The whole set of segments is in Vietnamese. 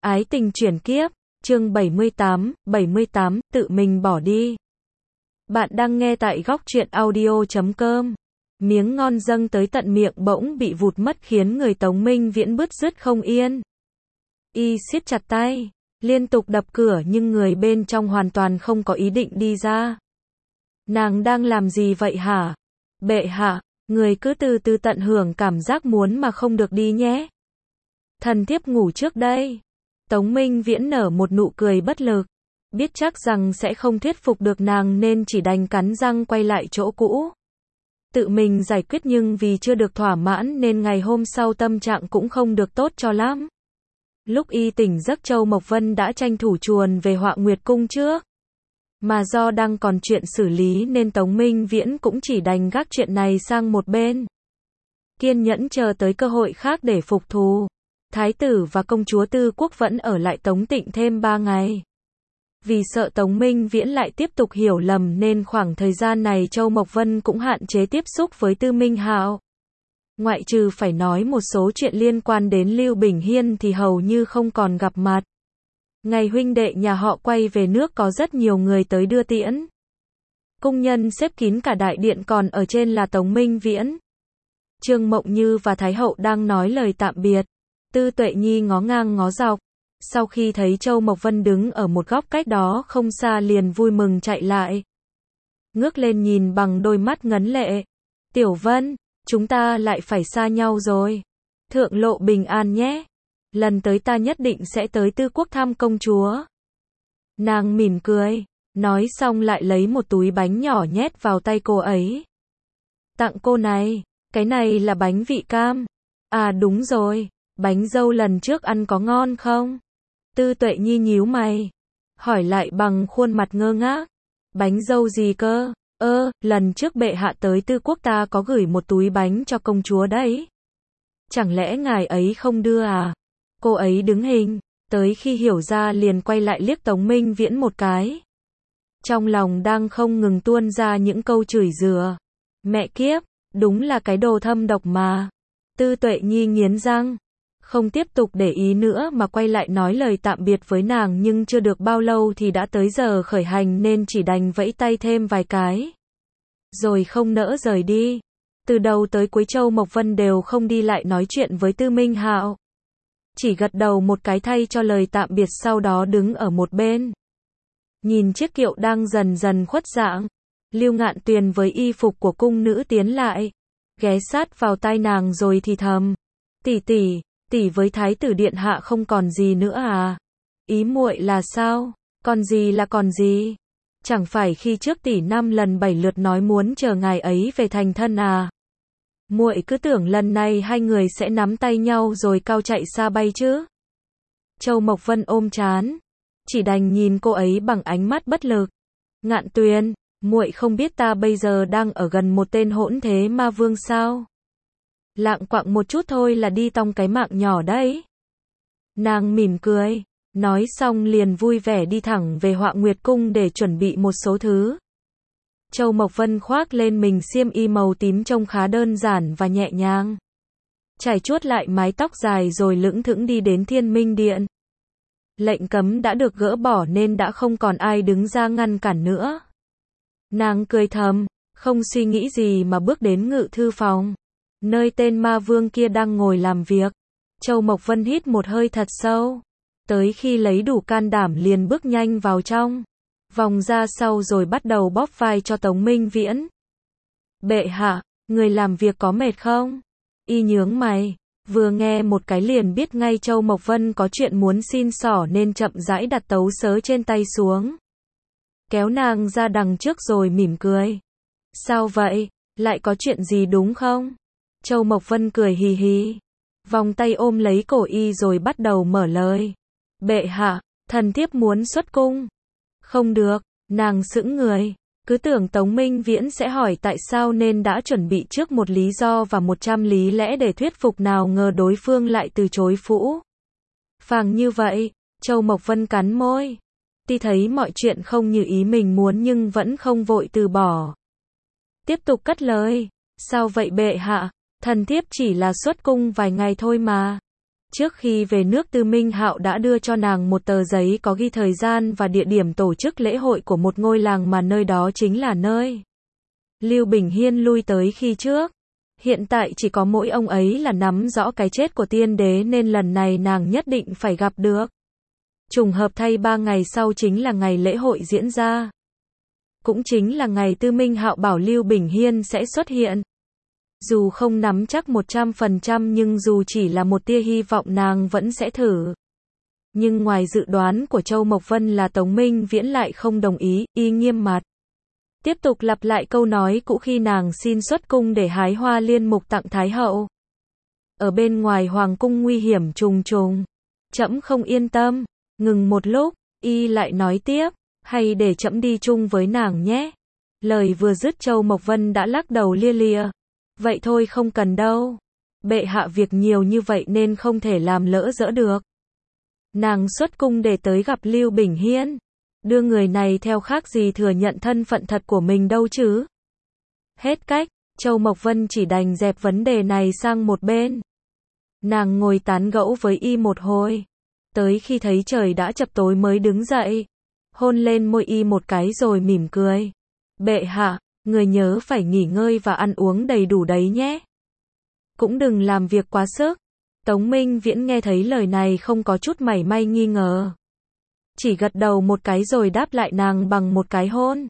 Ái tình chuyển kiếp, chương 78, tự mình bỏ đi. Bạn đang nghe tại góc truyện audio.com. Miếng ngon dâng tới tận miệng bỗng bị vụt mất khiến người Tống Minh Viễn bứt rứt không yên. Y siết chặt tay, liên tục đập cửa nhưng người bên trong hoàn toàn không có ý định đi ra. Nàng đang làm gì vậy hả? Bệ hạ, người cứ từ từ tận hưởng cảm giác muốn mà không được đi nhé. Thần thiếp ngủ trước đây. Tống Minh Viễn nở một nụ cười bất lực. Biết chắc rằng sẽ không thuyết phục được nàng nên chỉ đành cắn răng quay lại chỗ cũ. Tự mình giải quyết nhưng vì chưa được thỏa mãn nên ngày hôm sau tâm trạng cũng không được tốt cho lắm. Lúc y tỉnh giấc Châu Mộc Vân đã tranh thủ chuồn về Họa Nguyệt Cung trước. Mà do đang còn chuyện xử lý nên Tống Minh Viễn cũng chỉ đành gác chuyện này sang một bên. Kiên nhẫn chờ tới cơ hội khác để phục thù. Thái tử và công chúa Tư Quốc vẫn ở lại Tống Tịnh thêm 3 ngày. Vì sợ Tống Minh Viễn lại tiếp tục hiểu lầm nên khoảng thời gian này Châu Mộc Vân cũng hạn chế tiếp xúc với Tư Minh Hạo. Ngoại trừ phải nói một số chuyện liên quan đến Lưu Bình Hiên thì hầu như không còn gặp mặt. Ngày huynh đệ nhà họ quay về nước có rất nhiều người tới đưa tiễn. Cung nhân xếp kín cả đại điện, còn ở trên là Tống Minh Viễn. Trương Mộng Như và Thái hậu đang nói lời tạm biệt. Tư Tuệ Nhi ngó ngang ngó dọc. Sau khi thấy Châu Mộc Vân đứng ở một góc cách đó không xa liền vui mừng chạy lại. Ngước lên nhìn bằng đôi mắt ngấn lệ. Tiểu Vân, chúng ta lại phải xa nhau rồi. Thượng lộ bình an nhé. Lần tới ta nhất định sẽ tới Tư Quốc thăm công chúa. Nàng mỉm cười. Nói xong lại lấy một túi bánh nhỏ nhét vào tay cô ấy. Tặng cô này. Cái này là bánh vị cam. À đúng rồi. Bánh dâu lần trước ăn có ngon không? Tư Tuệ Nhi nhíu mày. Hỏi lại bằng khuôn mặt ngơ ngác. Bánh dâu gì cơ? Lần trước bệ hạ tới Tư Quốc ta có gửi một túi bánh cho công chúa đấy. Chẳng lẽ ngài ấy không đưa à? Cô ấy đứng hình. Tới khi hiểu ra liền quay lại liếc Tống Minh Viễn một cái. Trong lòng đang không ngừng tuôn ra những câu chửi rủa. Mẹ kiếp, đúng là cái đồ thâm độc mà. Tư Tuệ Nhi nghiến răng. Không tiếp tục để ý nữa mà quay lại nói lời tạm biệt với nàng, nhưng chưa được bao lâu thì đã tới giờ khởi hành nên chỉ đành vẫy tay thêm vài cái. Rồi không nỡ rời đi. Từ đầu tới cuối Châu Mộc Vân đều không đi lại nói chuyện với Tư Minh Hạo. Chỉ gật đầu một cái thay cho lời tạm biệt, sau đó đứng ở một bên. Nhìn chiếc kiệu đang dần dần khuất dạng. Lưu Ngạn Tuyền với y phục của cung nữ tiến lại. Ghé sát vào tai nàng rồi thì thầm. Tỷ với Thái tử điện hạ không còn gì nữa à? Ý muội là sao? Còn gì là còn gì? Chẳng phải khi trước tỷ 5 lần 7 lượt nói muốn chờ ngài ấy về thành thân à? Muội cứ tưởng lần này hai người sẽ nắm tay nhau rồi cao chạy xa bay chứ? Châu Mộc Vân ôm trán, chỉ đành nhìn cô ấy bằng ánh mắt bất lực. Ngạn Tuyền, muội không biết ta bây giờ đang ở gần một tên hỗn thế ma vương sao? Lạng quạng một chút thôi là đi tong cái mạng nhỏ đấy. Nàng mỉm cười, nói xong liền vui vẻ đi thẳng về Họa Nguyệt Cung để chuẩn bị một số thứ. Châu Mộc Vân khoác lên mình xiêm y màu tím trông khá đơn giản và nhẹ nhàng. Chải chuốt lại mái tóc dài rồi lững thững đi đến Thiên Minh Điện. Lệnh cấm đã được gỡ bỏ nên đã không còn ai đứng ra ngăn cản nữa. Nàng cười thầm, không suy nghĩ gì mà bước đến ngự thư phòng. Nơi tên ma vương kia đang ngồi làm việc. Châu Mộc Vân hít một hơi thật sâu. Tới khi lấy đủ can đảm liền bước nhanh vào trong. Vòng ra sau rồi bắt đầu bóp vai cho Tống Minh Viễn. Bệ hạ, người làm việc có mệt không? Y nhướng mày. Vừa nghe một cái liền biết ngay Châu Mộc Vân có chuyện muốn xin xỏ nên chậm rãi đặt tấu sớ trên tay xuống. Kéo nàng ra đằng trước rồi mỉm cười. Sao vậy? Lại có chuyện gì đúng không? Châu Mộc Vân cười hì hì. Vòng tay ôm lấy cổ y rồi bắt đầu mở lời. Bệ hạ, thần thiếp muốn xuất cung. Không được, nàng sững người. Cứ tưởng Tống Minh Viễn sẽ hỏi tại sao nên đã chuẩn bị trước một lý do và 100 lý lẽ để thuyết phục, nào ngờ đối phương lại từ chối phũ phàng như vậy. Châu Mộc Vân cắn môi. Tuy thấy mọi chuyện không như ý mình muốn nhưng vẫn không vội từ bỏ. Tiếp tục cất lời. Sao vậy bệ hạ? Thần thiếp chỉ là xuất cung vài ngày thôi mà. Trước khi về nước Tư Minh Hạo đã đưa cho nàng một tờ giấy có ghi thời gian và địa điểm tổ chức lễ hội của một ngôi làng mà nơi đó chính là nơi Lưu Bình Hiên lui tới khi trước. Hiện tại chỉ có mỗi ông ấy là nắm rõ cái chết của tiên đế nên lần này nàng nhất định phải gặp được. Trùng hợp thay 3 ngày sau chính là ngày lễ hội diễn ra. Cũng chính là ngày Tư Minh Hạo bảo Lưu Bình Hiên sẽ xuất hiện. Dù không nắm chắc 100% nhưng dù chỉ là một tia hy vọng nàng vẫn sẽ thử. Nhưng ngoài dự đoán của Châu Mộc Vân là Tống Minh Viễn lại không đồng ý, y nghiêm mặt. Tiếp tục lặp lại câu nói cũ khi nàng xin xuất cung để hái hoa liên mục tặng Thái Hậu. Ở bên ngoài hoàng cung nguy hiểm trùng trùng. Trẫm không yên tâm. Ngừng một lúc, y lại nói tiếp, hay để trẫm đi chung với nàng nhé. Lời vừa dứt Châu Mộc Vân đã lắc đầu lia lịa. Vậy thôi không cần đâu. Bệ hạ việc nhiều như vậy nên không thể làm lỡ dỡ được. Nàng xuất cung để tới gặp Lưu Bình Hiên. Đưa người này theo khác gì thừa nhận thân phận thật của mình đâu chứ. Hết cách, Châu Mộc Vân chỉ đành dẹp vấn đề này sang một bên. Nàng ngồi tán gẫu với y một hồi. Tới khi thấy trời đã chập tối mới đứng dậy. Hôn lên môi y một cái rồi mỉm cười. Bệ hạ, người nhớ phải nghỉ ngơi và ăn uống đầy đủ đấy nhé. Cũng đừng làm việc quá sức. Tống Minh Viễn nghe thấy lời này không có chút mảy may nghi ngờ. Chỉ gật đầu một cái rồi đáp lại nàng bằng một cái hôn.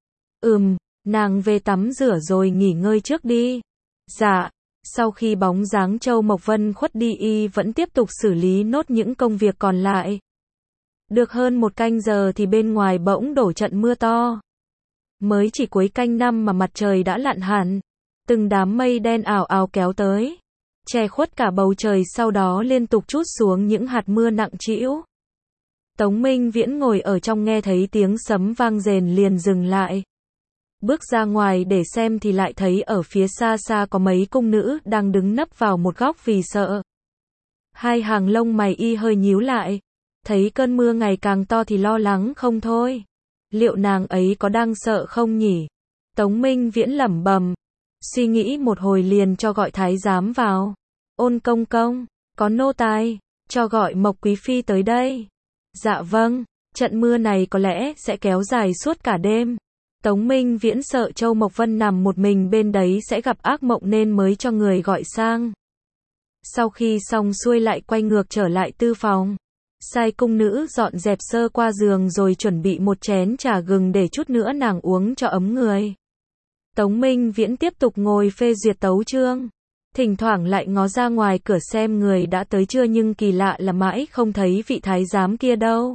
Nàng về tắm rửa rồi nghỉ ngơi trước đi. Dạ. Sau khi bóng dáng Châu Mộc Vân khuất đi y vẫn tiếp tục xử lý nốt những công việc còn lại. Được hơn 1 canh giờ thì bên ngoài bỗng đổ trận mưa to. Mới chỉ cuối canh 5 mà mặt trời đã lặn hẳn. Từng đám mây đen ảo ảo kéo tới. Che khuất cả bầu trời sau đó liên tục trút xuống những hạt mưa nặng trĩu. Tống Minh Viễn ngồi ở trong nghe thấy tiếng sấm vang rền liền dừng lại. Bước ra ngoài để xem thì lại thấy ở phía xa xa có mấy cung nữ đang đứng nấp vào một góc vì sợ. Hai hàng lông mày y hơi nhíu lại. Thấy cơn mưa ngày càng to thì lo lắng không thôi. Liệu nàng ấy có đang sợ không nhỉ? Tống Minh Viễn lẩm bẩm. Suy nghĩ một hồi liền cho gọi thái giám vào. Ôn công công, có nô tài, cho gọi Mộc Quý Phi tới đây. Dạ vâng, trận mưa này có lẽ sẽ kéo dài suốt cả đêm. Tống Minh Viễn sợ Châu Mộc Vân nằm một mình bên đấy sẽ gặp ác mộng nên mới cho người gọi sang. Sau khi xong xuôi lại quay ngược trở lại tư phòng. Sai cung nữ dọn dẹp sơ qua giường rồi chuẩn bị một chén trà gừng để chút nữa nàng uống cho ấm người. Tống Minh Viễn tiếp tục ngồi phê duyệt tấu chương. Thỉnh thoảng lại ngó ra ngoài cửa xem người đã tới chưa nhưng kỳ lạ là mãi không thấy vị thái giám kia đâu.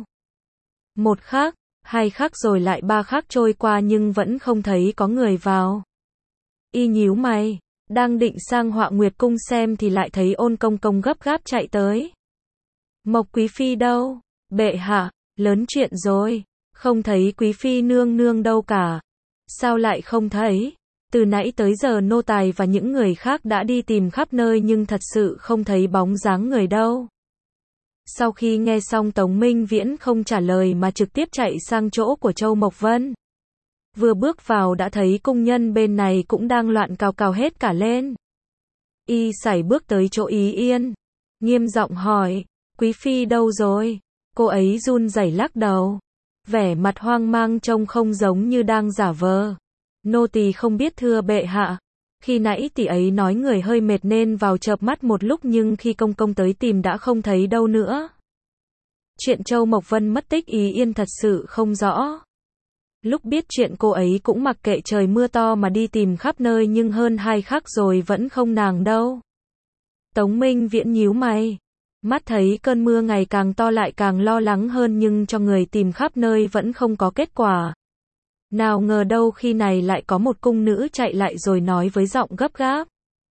1 khắc, 2 khắc rồi lại 3 khắc trôi qua nhưng vẫn không thấy có người vào. Y nhíu mày, đang định sang Họa Nguyệt cung xem thì lại thấy Ôn công công gấp gáp chạy tới. Mộc Quý Phi đâu? Bệ hạ, lớn chuyện rồi, không thấy Quý Phi nương nương đâu cả. Sao lại không thấy? Từ nãy tới giờ nô tài và những người khác đã đi tìm khắp nơi nhưng thật sự không thấy bóng dáng người đâu. Sau khi nghe xong Tống Minh Viễn không trả lời mà trực tiếp chạy sang chỗ của Châu Mộc Vân. Vừa bước vào đã thấy cung nhân bên này cũng đang loạn cào cào hết cả lên. Y sải bước tới chỗ Ý Yên. Nghiêm giọng hỏi, Quý Phi đâu rồi? Cô ấy run rẩy lắc đầu. Vẻ mặt hoang mang trông không giống như đang giả vờ. Nô tỳ không biết thưa bệ hạ. Khi nãy tỷ ấy nói người hơi mệt nên vào chợp mắt một lúc nhưng khi công công tới tìm đã không thấy đâu nữa. Chuyện Châu Mộc Vân mất tích Ý Yên thật sự không rõ. Lúc biết chuyện cô ấy cũng mặc kệ trời mưa to mà đi tìm khắp nơi nhưng hơn 2 khắc rồi vẫn không nàng đâu. Tống Minh Viễn nhíu mày. Mắt thấy cơn mưa ngày càng to lại càng lo lắng hơn nhưng cho người tìm khắp nơi vẫn không có kết quả. Nào ngờ đâu khi này lại có một cung nữ chạy lại rồi nói với giọng gấp gáp.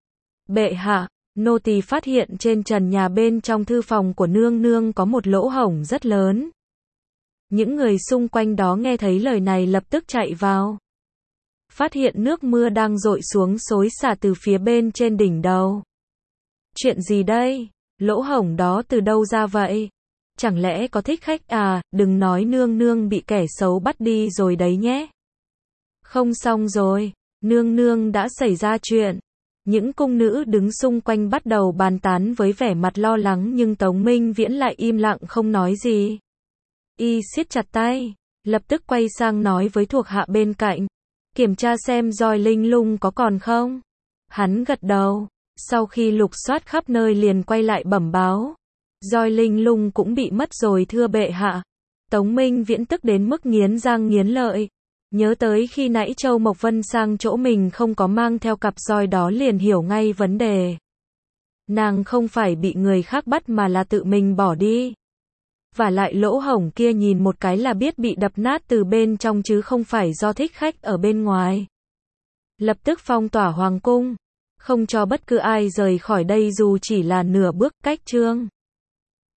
Bệ hạ, nô tỳ phát hiện trên trần nhà bên trong thư phòng của nương nương có một lỗ hổng rất lớn. Những người xung quanh đó nghe thấy lời này lập tức chạy vào. Phát hiện nước mưa đang dội xuống xối xả từ phía bên trên đỉnh đầu. Chuyện gì đây? Lỗ hổng đó từ đâu ra vậy? Chẳng lẽ có thích khách à? Đừng nói nương nương bị kẻ xấu bắt đi rồi đấy nhé. Không xong rồi, nương nương đã xảy ra chuyện. Những cung nữ đứng xung quanh bắt đầu bàn tán với vẻ mặt lo lắng nhưng Tống Minh Viễn lại im lặng không nói gì. Y siết chặt tay, lập tức quay sang nói với thuộc hạ bên cạnh, kiểm tra xem roi linh lung có còn không. Hắn gật đầu, sau khi lục soát khắp nơi liền quay lại bẩm báo. Roi linh lung cũng bị mất rồi thưa bệ hạ. Tống Minh Viễn tức đến mức nghiến răng nghiến lợi. Nhớ tới khi nãy Châu Mộc Vân sang chỗ mình không có mang theo cặp roi đó liền hiểu ngay vấn đề. Nàng không phải bị người khác bắt mà là tự mình bỏ đi. Và lại lỗ hổng kia nhìn một cái là biết bị đập nát từ bên trong chứ không phải do thích khách ở bên ngoài. Lập tức phong tỏa hoàng cung, không cho bất cứ ai rời khỏi đây dù chỉ là nửa bước. Cách chương